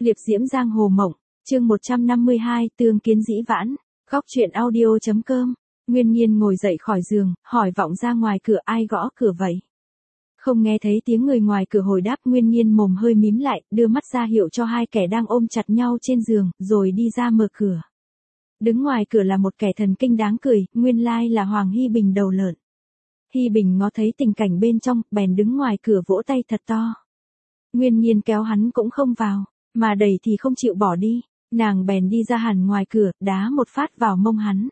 Liệp diễm giang hồ mộng, chương 152, tương kiến dĩ vãn, góc truyện audio.com. Nguyên Nhiên ngồi dậy khỏi giường, hỏi vọng ra ngoài cửa ai gõ cửa vậy. Không nghe thấy tiếng người ngoài cửa hồi đáp, Nguyên Nhiên mồm hơi mím lại, đưa mắt ra hiệu cho hai kẻ đang ôm chặt nhau trên giường, rồi đi ra mở cửa. Đứng ngoài cửa là một kẻ thần kinh đáng cười, nguyên lai là Hoàng Hy Bình đầu lợn. Hy Bình ngó thấy tình cảnh bên trong, bèn đứng ngoài cửa vỗ tay thật to. Nguyên Nhiên kéo hắn cũng không vào, mà đẩy thì không chịu bỏ đi, nàng bèn đi ra hẳn ngoài cửa, đá một phát vào mông hắn.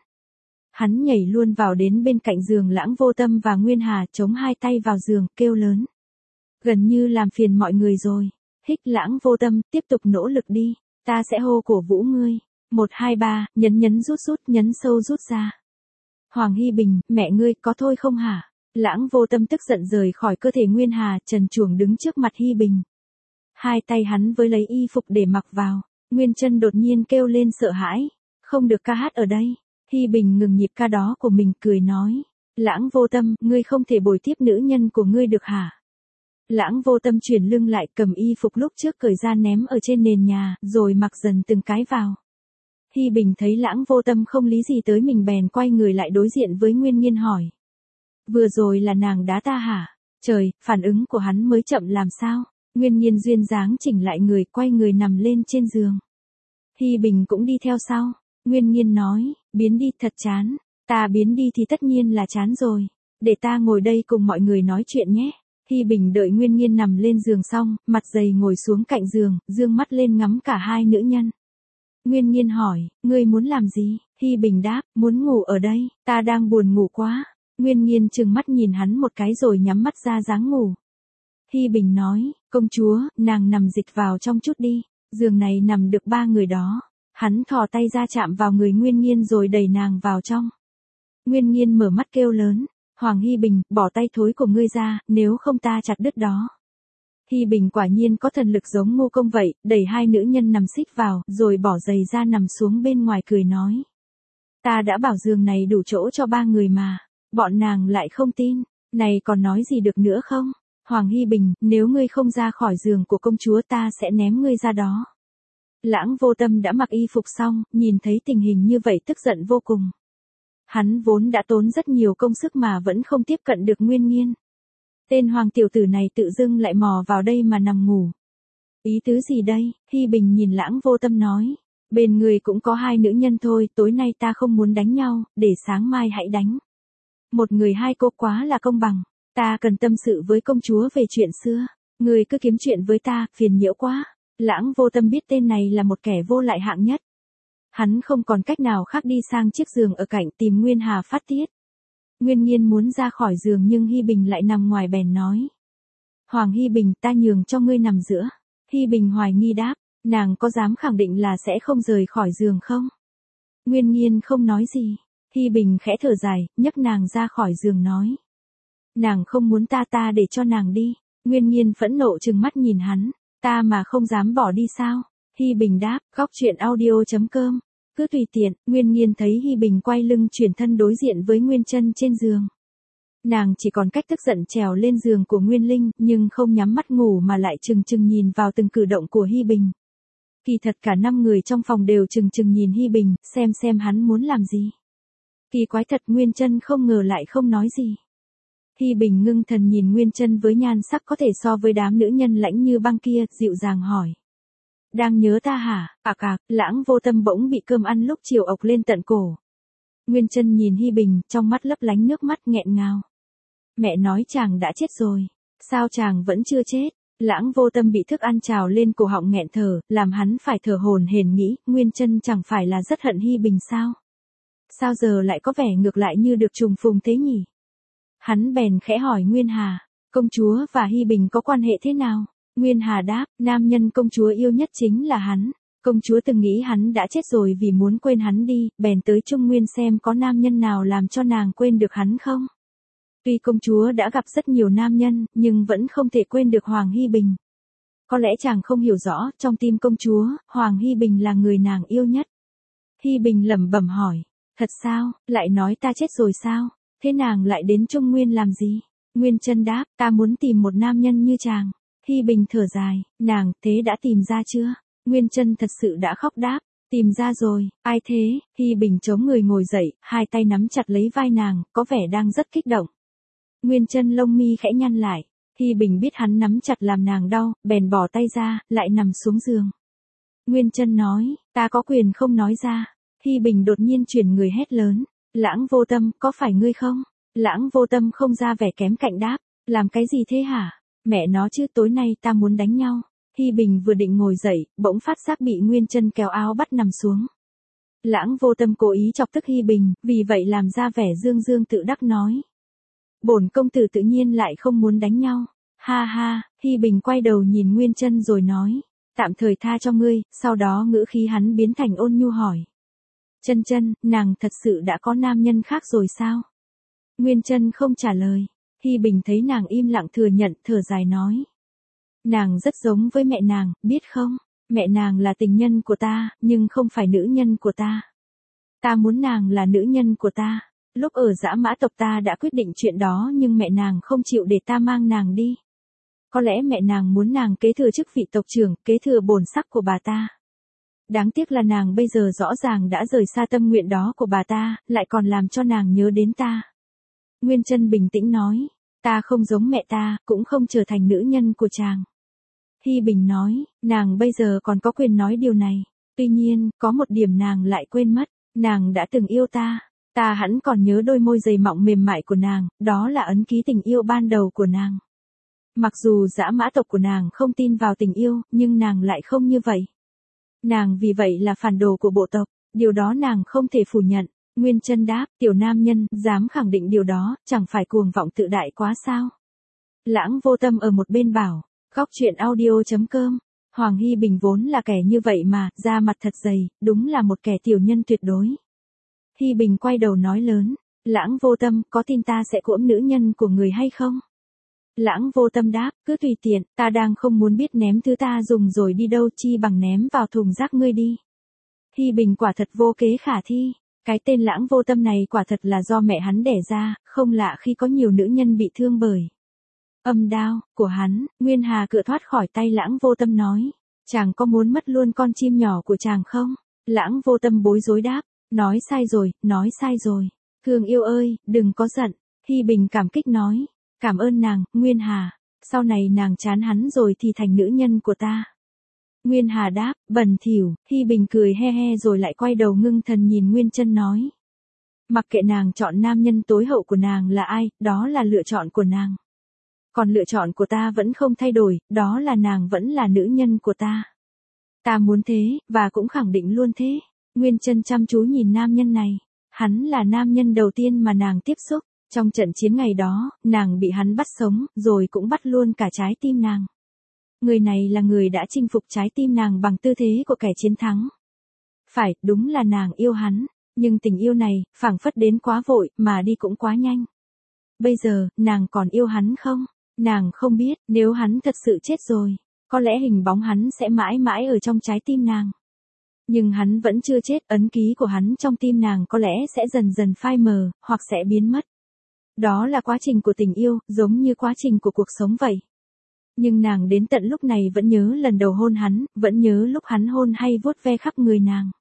Hắn nhảy luôn vào đến bên cạnh giường Lãng Vô Tâm và Nguyên Hà, chống hai tay vào giường, kêu lớn. Gần như làm phiền mọi người rồi. Hích Lãng Vô Tâm, tiếp tục nỗ lực đi, ta sẽ hô cổ vũ ngươi. 1, 2, 3, nhấn rút, nhấn sâu rút ra. Hoàng Hy Bình, mẹ ngươi có thôi không hả? Lãng Vô Tâm tức giận rời khỏi cơ thể Nguyên Hà, trần truồng đứng trước mặt Hy Bình. Hai tay hắn với lấy y phục để mặc vào, Nguyên Chân đột nhiên kêu lên sợ hãi. Không được ca hát ở đây. Hy Bình ngừng nhịp ca đó của mình, cười nói. Lãng Vô Tâm, ngươi không thể bồi tiếp nữ nhân của ngươi được hả? Lãng Vô Tâm chuyển lưng lại, cầm y phục lúc trước cởi ra ném ở trên nền nhà, rồi mặc dần từng cái vào. Hy Bình thấy Lãng Vô Tâm không lý gì tới mình bèn quay người lại đối diện với Nguyên Nhiên hỏi. Vừa rồi là nàng đá ta hả? Trời, phản ứng của hắn mới chậm làm sao? Nguyên Nhiên duyên dáng chỉnh lại người, quay người nằm lên trên giường. Hy Bình cũng đi theo sau. Nguyên Nhiên nói, biến đi, thật chán. Ta biến đi thì tất nhiên là chán rồi. Để ta ngồi đây cùng mọi người nói chuyện nhé. Hy Bình đợi Nguyên Nhiên nằm lên giường xong, mặt dày ngồi xuống cạnh giường, dương mắt lên ngắm cả hai nữ nhân. Nguyên Nhiên hỏi, ngươi muốn làm gì? Hy Bình đáp, muốn ngủ ở đây, ta đang buồn ngủ quá. Nguyên Nhiên trừng mắt nhìn hắn một cái rồi nhắm mắt ra dáng ngủ. Hy Bình nói, công chúa, nàng nằm dịch vào trong chút đi, giường này nằm được 3 người đó. Hắn thò tay ra chạm vào người Nguyên Nhiên rồi đẩy nàng vào trong. Nguyên Nhiên mở mắt kêu lớn, Hoàng Hy Bình, bỏ tay thối của ngươi ra, nếu không ta chặt đứt đó. Hy Bình quả nhiên có thần lực giống Ngô Công vậy, đẩy hai nữ nhân nằm xích vào, rồi bỏ giày ra nằm xuống bên ngoài cười nói. Ta đã bảo giường này đủ chỗ cho 3 người mà, bọn nàng lại không tin, này còn nói gì được nữa không? Hoàng Hy Bình, nếu ngươi không ra khỏi giường của công chúa ta sẽ ném ngươi ra đó. Lãng Vô Tâm đã mặc y phục xong, nhìn thấy tình hình như vậy tức giận vô cùng. Hắn vốn đã tốn rất nhiều công sức mà vẫn không tiếp cận được Nguyên Nhiên. Tên hoàng tiểu tử này tự dưng lại mò vào đây mà nằm ngủ. Ý tứ gì đây? Hy Bình nhìn Lãng Vô Tâm nói. Bên người cũng có 2 nữ nhân thôi, tối nay ta không muốn đánh nhau, để sáng mai hãy đánh. 1 người 2 cô quá là công bằng. Ta cần tâm sự với công chúa về chuyện xưa. Người cứ kiếm chuyện với ta, phiền nhiễu quá. Lãng Vô Tâm biết tên này là một kẻ vô lại hạng nhất. Hắn không còn cách nào khác đi sang chiếc giường ở cạnh tìm Nguyên Hà phát tiết. Nguyên Nhiên muốn ra khỏi giường nhưng Hy Bình lại nằm ngoài bèn nói. Hoàng Hy Bình, ta nhường cho ngươi nằm giữa. Hy Bình hoài nghi đáp, nàng có dám khẳng định là sẽ không rời khỏi giường không? Nguyên Nhiên không nói gì. Hy Bình khẽ thở dài, nhấc nàng ra khỏi giường nói. Nàng không muốn ta để cho nàng đi. Nguyên Nhiên phẫn nộ trừng mắt nhìn hắn. Ta mà không dám bỏ đi sao? Hy Bình đáp, góc truyện audio.com. Cứ tùy tiện. Nguyên Nhiên thấy Hy Bình quay lưng chuyển thân đối diện với Nguyên Chân trên giường. Nàng chỉ còn cách tức giận trèo lên giường của Nguyên Linh, nhưng không nhắm mắt ngủ mà lại chừng nhìn vào từng cử động của Hy Bình. Kỳ thật cả 5 người trong phòng đều chừng nhìn Hy Bình, xem hắn muốn làm gì. Kỳ quái thật, Nguyên Chân không ngờ lại không nói gì. Hy Bình ngưng thần nhìn Nguyên Chân với nhan sắc có thể so với đám nữ nhân lãnh như băng kia, dịu dàng hỏi. Đang nhớ ta hả? Lãng Vô Tâm bỗng bị cơm ăn lúc chiều ộc lên tận cổ. Nguyên Chân nhìn Hy Bình, trong mắt lấp lánh nước mắt nghẹn ngào. Mẹ nói chàng đã chết rồi. Sao chàng vẫn chưa chết? Lãng Vô Tâm bị thức ăn trào lên cổ họng nghẹn thở, làm hắn phải thở hổn hển nghĩ, Nguyên Chân chẳng phải là rất hận Hy Bình sao? Sao giờ lại có vẻ ngược lại như được trùng phùng thế nhỉ? Hắn bèn khẽ hỏi Nguyên Hà, công chúa và Hy Bình có quan hệ thế nào? Nguyên Hà đáp, nam nhân công chúa yêu nhất chính là hắn. Công chúa từng nghĩ hắn đã chết rồi vì muốn quên hắn đi, bèn tới Trung Nguyên xem có nam nhân nào làm cho nàng quên được hắn không. Tuy công chúa đã gặp rất nhiều nam nhân, nhưng vẫn không thể quên được Hoàng Hy Bình. Có lẽ chàng không hiểu rõ, trong tim công chúa, Hoàng Hy Bình là người nàng yêu nhất. Hy Bình lẩm bẩm hỏi, thật sao, lại nói ta chết rồi sao? Thế nàng lại đến Trung Nguyên làm gì? Nguyên Chân đáp, ta muốn tìm một nam nhân như chàng. Hy Bình thở dài, nàng, thế đã tìm ra chưa? Nguyên Chân thật sự đã khóc đáp, tìm ra rồi, ai thế? Hy Bình chống người ngồi dậy, hai tay nắm chặt lấy vai nàng, có vẻ đang rất kích động. Nguyên Chân lông mi khẽ nhăn lại, Hy Bình biết hắn nắm chặt làm nàng đau, bèn bỏ tay ra, lại nằm xuống giường. Nguyên Chân nói, ta có quyền không nói ra. Hy Bình đột nhiên chuyển người hét lớn, Lãng Vô Tâm, có phải ngươi không? Lãng Vô Tâm không ra vẻ kém cạnh đáp, làm cái gì thế hả? Mẹ nó chứ, tối nay ta muốn đánh nhau. Hy Bình vừa định ngồi dậy, bỗng phát giác bị Nguyên Chân kéo áo bắt nằm xuống. Lãng Vô Tâm cố ý chọc tức Hy Bình, vì vậy làm ra vẻ dương dương tự đắc nói. Bổn công tử tự nhiên lại không muốn đánh nhau. Ha ha, Hy Bình quay đầu nhìn Nguyên Chân rồi nói, tạm thời tha cho ngươi, sau đó ngữ khí hắn biến thành ôn nhu hỏi. Chân Chân, nàng thật sự đã có nam nhân khác rồi sao? Nguyên Chân không trả lời. Hy Bình thấy nàng im lặng thừa nhận, thở dài nói. Nàng rất giống với mẹ nàng, biết không? Mẹ nàng là tình nhân của ta, nhưng không phải nữ nhân của ta. Ta muốn nàng là nữ nhân của ta. Lúc ở Dã Mã tộc ta đã quyết định chuyện đó nhưng mẹ nàng không chịu để ta mang nàng đi. Có lẽ mẹ nàng muốn nàng kế thừa chức vị tộc trưởng, kế thừa bổn sắc của bà ta. Đáng tiếc là nàng bây giờ rõ ràng đã rời xa tâm nguyện đó của bà ta, lại còn làm cho nàng nhớ đến ta. Nguyên Chân bình tĩnh nói, ta không giống mẹ ta, cũng không trở thành nữ nhân của chàng. Hy Bình nói, nàng bây giờ còn có quyền nói điều này. Tuy nhiên, có một điểm nàng lại quên mất, nàng đã từng yêu ta. Ta hẳn còn nhớ đôi môi dày mọng mềm mại của nàng, đó là ấn ký tình yêu ban đầu của nàng. Mặc dù Dã Mã tộc của nàng không tin vào tình yêu, nhưng nàng lại không như vậy. Nàng vì vậy là phản đồ của bộ tộc, điều đó nàng không thể phủ nhận. Nguyên Chân đáp, tiểu nam nhân, dám khẳng định điều đó, chẳng phải cuồng vọng tự đại quá sao? Lãng Vô Tâm ở một bên bảo, góc truyện audio.com, Hoàng Hy Bình vốn là kẻ như vậy mà, da mặt thật dày, đúng là một kẻ tiểu nhân tuyệt đối. Hy Bình quay đầu nói lớn, Lãng Vô Tâm, có tin ta sẽ cưỡng nữ nhân của người hay không? Lãng Vô Tâm đáp, cứ tùy tiện, ta đang không muốn biết ném thứ ta dùng rồi đi đâu, chi bằng ném vào thùng rác ngươi đi. Hy Bình quả thật vô kế khả thi, cái tên Lãng Vô Tâm này quả thật là do mẹ hắn đẻ ra, không lạ khi có nhiều nữ nhân bị thương bởi âm đao của hắn. Nguyên Hà cựa thoát khỏi tay Lãng Vô Tâm nói, chàng có muốn mất luôn con chim nhỏ của chàng không? Lãng Vô Tâm bối rối đáp, nói sai rồi. Thương yêu ơi, đừng có giận. Hy Bình cảm kích nói, cảm ơn nàng, Nguyên Hà, sau này nàng chán hắn rồi thì thành nữ nhân của ta. Nguyên Hà đáp, bẩn thỉu. Hy Bình cười he he rồi lại quay đầu ngưng thần nhìn Nguyên Chân nói. Mặc kệ nàng chọn nam nhân tối hậu của nàng là ai, đó là lựa chọn của nàng. Còn lựa chọn của ta vẫn không thay đổi, đó là nàng vẫn là nữ nhân của ta. Ta muốn thế, và cũng khẳng định luôn thế. Nguyên Chân chăm chú nhìn nam nhân này. Hắn là nam nhân đầu tiên mà nàng tiếp xúc. Trong trận chiến ngày đó, nàng bị hắn bắt sống, rồi cũng bắt luôn cả trái tim nàng. Người này là người đã chinh phục trái tim nàng bằng tư thế của kẻ chiến thắng. Phải, đúng là nàng yêu hắn, nhưng tình yêu này, phảng phất đến quá vội, mà đi cũng quá nhanh. Bây giờ, nàng còn yêu hắn không? Nàng không biết, nếu hắn thật sự chết rồi, có lẽ hình bóng hắn sẽ mãi mãi ở trong trái tim nàng. Nhưng hắn vẫn chưa chết, ấn ký của hắn trong tim nàng có lẽ sẽ dần dần phai mờ, hoặc sẽ biến mất. Đó là quá trình của tình yêu, giống như quá trình của cuộc sống vậy. Nhưng nàng đến tận lúc này vẫn nhớ lần đầu hôn hắn, vẫn nhớ lúc hắn hôn hay vuốt ve khắp người nàng.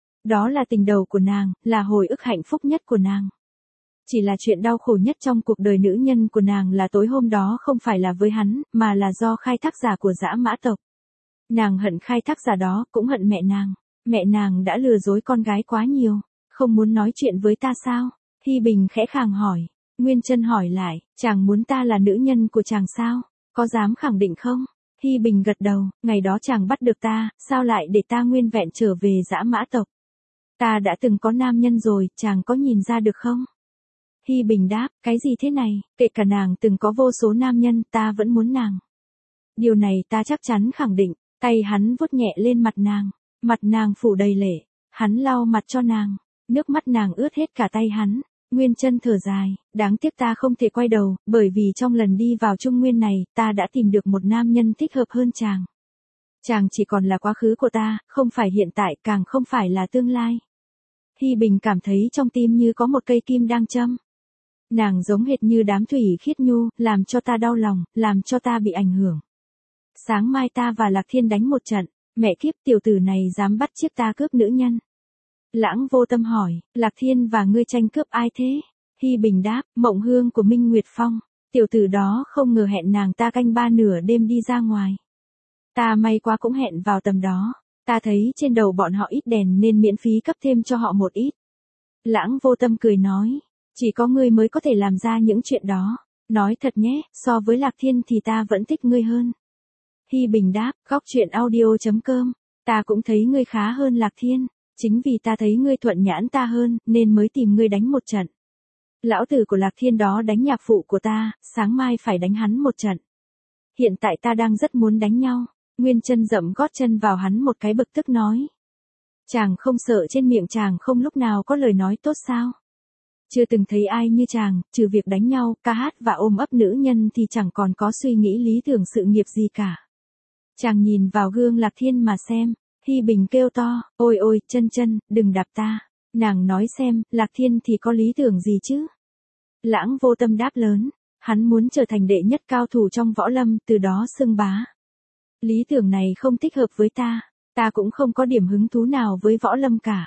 Đó là tình đầu của nàng, là hồi ức hạnh phúc nhất của nàng. Chỉ là chuyện đau khổ nhất trong cuộc đời nữ nhân của nàng là tối hôm đó không phải là với hắn, mà là do khai thác giả của Dã Mã tộc. Nàng hận khai thác giả đó, cũng hận mẹ nàng. Mẹ nàng đã lừa dối con gái quá nhiều. Không muốn nói chuyện với ta sao? Hy Bình khẽ khàng hỏi. Nguyên Chân hỏi lại, chàng muốn ta là nữ nhân của chàng sao? Có dám khẳng định không? Hy Bình gật đầu, ngày đó chàng bắt được ta, sao lại để ta nguyên vẹn trở về Dã Mã tộc? Ta đã từng có nam nhân rồi, chàng có nhìn ra được không? Hy Bình đáp, cái gì thế này, kể cả nàng từng có vô số nam nhân, ta vẫn muốn nàng. Điều này ta chắc chắn khẳng định. Tay hắn vuốt nhẹ lên mặt nàng phủ đầy lệ, hắn lau mặt cho nàng, nước mắt nàng ướt hết cả tay hắn. Nguyên Chân thở dài, đáng tiếc ta không thể quay đầu, bởi vì trong lần đi vào Trung Nguyên này, ta đã tìm được một nam nhân thích hợp hơn chàng. Chàng chỉ còn là quá khứ của ta, không phải hiện tại, càng không phải là tương lai. Hy Bình cảm thấy trong tim như có một cây kim đang châm. Nàng giống hệt như đám thủy khiết nhu, làm cho ta đau lòng, làm cho ta bị ảnh hưởng. Sáng mai ta và Lạc Thiên đánh một trận, Mẹ kiếp, tiểu tử này dám bắt chiếc ta cướp nữ nhân. Lãng Vô Tâm hỏi, Lạc Thiên và ngươi tranh cướp ai thế? Hi Bình đáp, Mộng Hương của Minh Nguyệt Phong. Tiểu tử đó không ngờ hẹn nàng ta canh 3 nửa đêm đi ra ngoài. Ta may quá cũng hẹn vào tầm đó. Ta thấy trên đầu bọn họ ít đèn nên miễn phí cấp thêm cho họ một ít. Lãng Vô Tâm cười nói, chỉ có ngươi mới có thể làm ra những chuyện đó. Nói thật nhé, so với Lạc Thiên thì ta vẫn thích ngươi hơn. Hi Bình đáp, góc chuyện audio.com. Ta cũng thấy ngươi khá hơn Lạc Thiên. Chính vì ta thấy ngươi thuận nhãn ta hơn, nên mới tìm ngươi đánh một trận. Lão tử của Lạc Thiên đó đánh nhạc phụ của ta, sáng mai phải đánh hắn một trận. Hiện tại ta đang rất muốn đánh nhau. Nguyên Chân dậm gót chân vào hắn một cái bực tức nói. Chàng không sợ trên miệng chàng không lúc nào có lời nói tốt sao? Chưa từng thấy ai như chàng, trừ việc đánh nhau, ca hát và ôm ấp nữ nhân thì chẳng còn có suy nghĩ lý tưởng sự nghiệp gì cả. Chàng nhìn vào gương Lạc Thiên mà xem. Hi Bình kêu to, ôi ôi, Chân Chân, đừng đạp ta. Nàng nói xem, Lạc Thiên thì có lý tưởng gì chứ? Lãng Vô Tâm đáp lớn, hắn muốn trở thành đệ nhất cao thủ trong võ lâm, từ đó xưng bá. Lý tưởng này không thích hợp với ta cũng không có điểm hứng thú nào với võ lâm cả.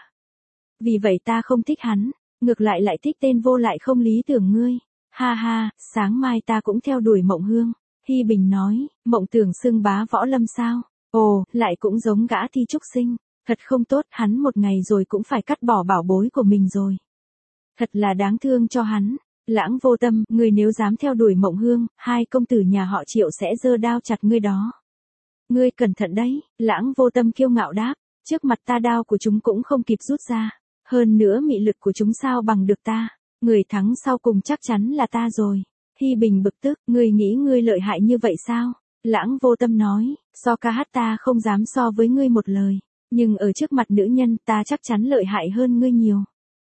Vì vậy ta không thích hắn, ngược lại thích tên vô lại không lý tưởng ngươi. Ha ha, sáng mai ta cũng theo đuổi Mộng Hương. Hi Bình nói, mộng tưởng xưng bá võ lâm sao? Ồ, lại cũng giống gã Thi Trúc Sinh. Thật không tốt, hắn một ngày rồi cũng phải cắt bỏ bảo bối của mình rồi. Thật là đáng thương cho hắn. Lãng Vô Tâm, ngươi nếu dám theo đuổi Mộng Hương, hai công tử nhà họ Triệu sẽ giơ đao chặt ngươi đó. Ngươi cẩn thận đấy, Lãng Vô Tâm kiêu ngạo đáp, trước mặt ta đao của chúng cũng không kịp rút ra. Hơn nữa mị lực của chúng sao bằng được ta. Người thắng sau cùng chắc chắn là ta rồi. Hi Bình bực tức, ngươi nghĩ ngươi lợi hại như vậy sao? Lãng Vô Tâm nói, so ca hát ta không dám so với ngươi một lời. Nhưng ở trước mặt nữ nhân ta chắc chắn lợi hại hơn ngươi nhiều.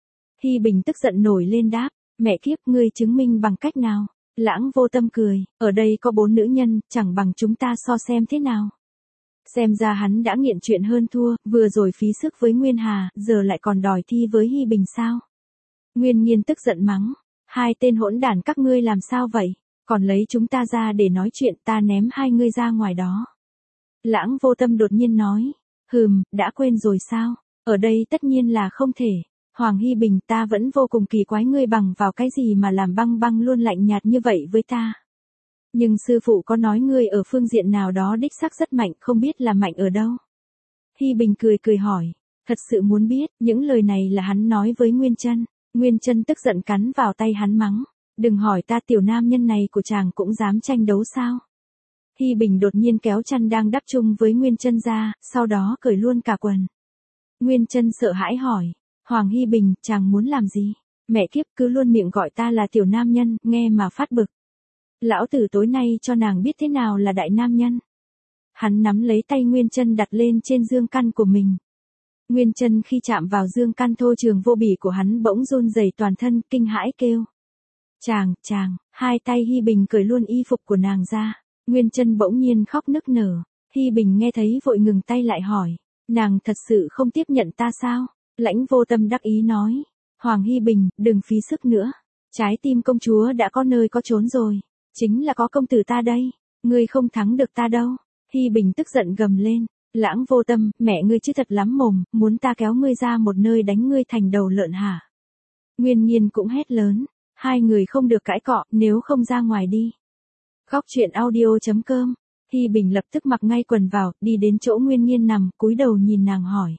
Hi Bình tức giận nổi lên đáp, mẹ kiếp, ngươi chứng minh bằng cách nào? Lãng Vô Tâm cười, ở đây có 4 nữ nhân, chẳng bằng chúng ta so xem thế nào. Xem ra hắn đã nghiện chuyện hơn thua, vừa rồi phí sức với Nguyên Hà, giờ lại còn đòi thi với Hi Bình sao? Nguyên Nhiên tức giận mắng, hai tên hỗn đản các ngươi làm sao vậy? Còn lấy chúng ta ra để nói chuyện, ta ném hai ngươi ra ngoài đó. Lãng Vô Tâm đột nhiên nói, đã quên rồi sao? Ở đây tất nhiên là không thể. Hoàng Hi Bình, ta vẫn vô cùng kỳ quái ngươi bằng vào cái gì mà làm Băng Băng luôn lạnh nhạt như vậy với ta. Nhưng sư phụ có nói ngươi ở phương diện nào đó đích xác rất mạnh, không biết là mạnh ở đâu. Hi Bình cười hỏi, thật sự muốn biết, những lời này là hắn nói với Nguyên Chân. Nguyên Chân tức giận cắn vào tay hắn mắng, đừng hỏi ta, tiểu nam nhân này của chàng cũng dám tranh đấu sao? Hi Bình đột nhiên kéo chăn đang đắp chung với Nguyên Chân ra, sau đó cởi luôn cả quần. Nguyên Chân sợ hãi hỏi, Hoàng Hi Bình, chàng muốn làm gì? Mẹ kiếp, cứ luôn miệng gọi ta là tiểu nam nhân, nghe mà phát bực. Lão tử tối nay cho nàng biết thế nào là đại nam nhân. Hắn nắm lấy tay Nguyên Chân đặt lên trên dương căn của mình. Nguyên Chân khi chạm vào dương căn thô trường vô bỉ của hắn bỗng run rẩy toàn thân, kinh hãi kêu. Chàng, hai tay Hi Bình cởi luôn y phục của nàng ra. Nguyên Chân bỗng nhiên khóc nức nở. Hi Bình nghe thấy vội ngừng tay lại hỏi, nàng thật sự không tiếp nhận ta sao? Lãnh Vô Tâm đắc ý nói, Hoàng Hi Bình, đừng phí sức nữa. Trái tim công chúa đã có nơi có chốn rồi. Chính là có công tử ta đây. Ngươi không thắng được ta đâu. Hi Bình tức giận gầm lên. Lãng Vô Tâm, mẹ ngươi chứ thật lắm mồm, muốn ta kéo ngươi ra một nơi đánh ngươi thành đầu lợn hả? Nguyên Nhiên cũng hét lớn. Hai người không được cãi cọ, nếu không ra ngoài đi. Góc chuyện audio.com. Hi Bình lập tức mặc ngay quần vào, đi đến chỗ Nguyên Nhiên nằm, cúi đầu nhìn nàng hỏi.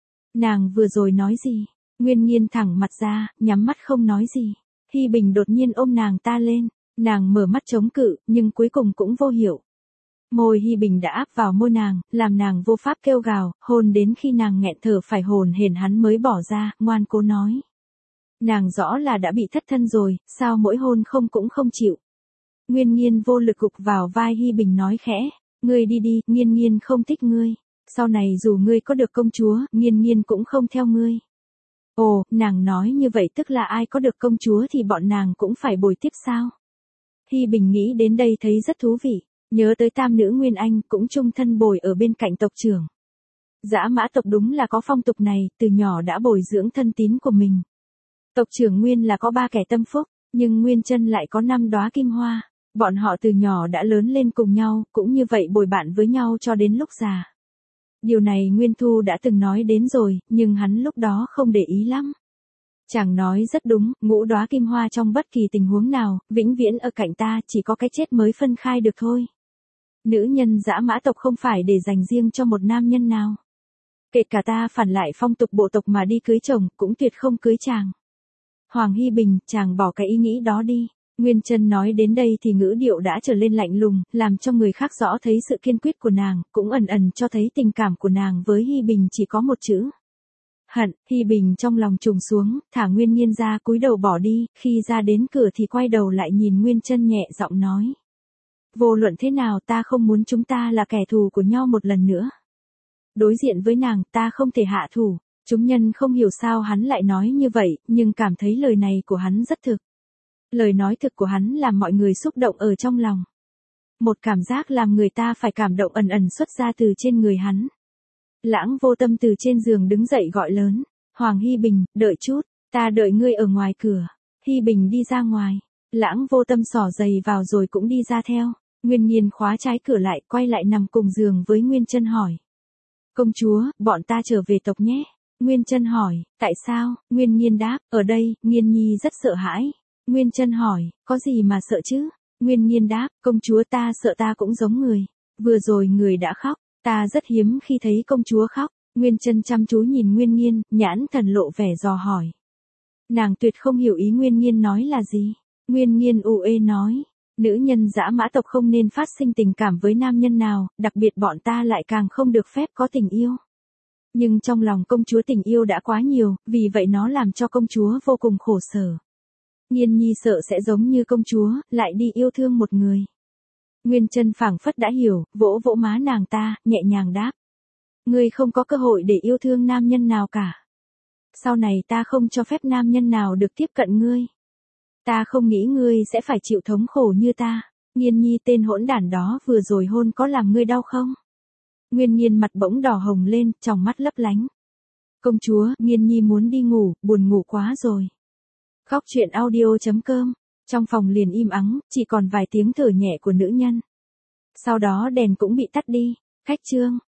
Nàng vừa rồi nói gì? Nguyên Nhiên thẳng mặt ra, nhắm mắt không nói gì. Hi Bình đột nhiên ôm nàng ta lên. Nàng mở mắt chống cự, nhưng cuối cùng cũng vô hiệu. Môi Hi Bình đã áp vào môi nàng, làm nàng vô pháp kêu gào, hôn đến khi nàng nghẹn thở phải hồn hển hắn mới bỏ ra, ngoan cố nói. Nàng rõ là đã bị thất thân rồi, sao mỗi hôn cũng không chịu. Nguyên Nhiên vô lực gục vào vai Hi Bình nói khẽ, ngươi đi đi, Nhiên Nhiên không thích ngươi. Sau này dù ngươi có được công chúa, Nhiên Nhiên cũng không theo ngươi. Ồ, nàng nói như vậy tức là ai có được công chúa thì bọn nàng cũng phải bồi tiếp sao? Hi Bình nghĩ đến đây thấy rất thú vị, nhớ tới tam nữ Nguyên Anh cũng chung thân bồi ở bên cạnh tộc trưởng. Dã Mã tộc đúng là có phong tục này, từ nhỏ đã bồi dưỡng thân tín của mình. Tộc trưởng Nguyên là có 3 kẻ tâm phúc, nhưng Nguyên Chân lại có 5 đóa kim hoa. Bọn họ từ nhỏ đã lớn lên cùng nhau, cũng như vậy bồi bạn với nhau cho đến lúc già. Điều này Nguyên Thu đã từng nói đến rồi, nhưng hắn lúc đó không để ý lắm. Chàng nói rất đúng, ngũ đóa kim hoa trong bất kỳ tình huống nào, vĩnh viễn ở cạnh ta, chỉ có cái chết mới phân khai được thôi. Nữ nhân dã mã tộc không phải để dành riêng cho một nam nhân nào. Kể cả ta phản lại phong tục bộ tộc mà đi cưới chồng, cũng tuyệt không cưới chàng. Hoàng Hy Bình, chàng bỏ cái ý nghĩ đó đi. Nguyên Chân nói đến đây thì ngữ điệu đã trở lên lạnh lùng, làm cho người khác rõ thấy sự kiên quyết của nàng, cũng ẩn ẩn cho thấy tình cảm của nàng với Hy Bình chỉ có một chữ. Hận. Hy Bình trong lòng trùng xuống, thả Nguyên Nhiên ra cúi đầu bỏ đi, khi ra đến cửa thì quay đầu lại nhìn Nguyên Chân nhẹ giọng nói. Vô luận thế nào ta không muốn chúng ta là kẻ thù của nhau một lần nữa. Đối diện với nàng ta không thể hạ thủ. Chúng nhân không hiểu sao hắn lại nói như vậy, nhưng cảm thấy lời này của hắn rất thực. Lời nói thực của hắn làm mọi người xúc động ở trong lòng. Một cảm giác làm người ta phải cảm động ẩn ẩn xuất ra từ trên người hắn. Lãng Vô Tâm từ trên giường đứng dậy gọi lớn. Hoàng Hy Bình, đợi chút, ta đợi ngươi ở ngoài cửa. Hy Bình đi ra ngoài. Lãng Vô Tâm xỏ giày vào rồi cũng đi ra theo. Nguyên Nhiên khóa trái cửa lại, quay lại nằm cùng giường với Nguyên Chân hỏi. Công chúa, bọn ta trở về tộc nhé. Nguyên Chân hỏi, tại sao? Nguyên Nhiên đáp, ở đây, Nghiên Nhi rất sợ hãi. Nguyên Chân hỏi, có gì mà sợ chứ? Nguyên Nhiên đáp, công chúa ta sợ ta cũng giống người. Vừa rồi người đã khóc, ta rất hiếm khi thấy công chúa khóc. Nguyên Chân chăm chú nhìn Nguyên Nhiên, nhãn thần lộ vẻ dò hỏi. Nàng tuyệt không hiểu ý Nguyên Nhiên nói là gì. Nguyên Nhiên u ê nói, nữ nhân dã mã tộc không nên phát sinh tình cảm với nam nhân nào, đặc biệt bọn ta lại càng không được phép có tình yêu. Nhưng trong lòng công chúa tình yêu đã quá nhiều, vì vậy nó làm cho công chúa vô cùng khổ sở. Nghiên Nhi sợ sẽ giống như công chúa, lại đi yêu thương một người. Nguyên Chân phảng phất đã hiểu, vỗ vỗ má nàng ta, nhẹ nhàng đáp. Ngươi không có cơ hội để yêu thương nam nhân nào cả. Sau này ta không cho phép nam nhân nào được tiếp cận ngươi. Ta không nghĩ ngươi sẽ phải chịu thống khổ như ta. Nghiên Nhi tên hỗn đản đó vừa rồi hôn có làm ngươi đau không? Nguyên Nhiên mặt bỗng đỏ hồng lên, tròng mắt lấp lánh. Công chúa, Nghiên Nhi muốn đi ngủ, buồn ngủ quá rồi. Khóc chuyện audio.com. Trong phòng liền im ắng, chỉ còn vài tiếng thở nhẹ của nữ nhân. Sau đó đèn cũng bị tắt đi. Khách chương.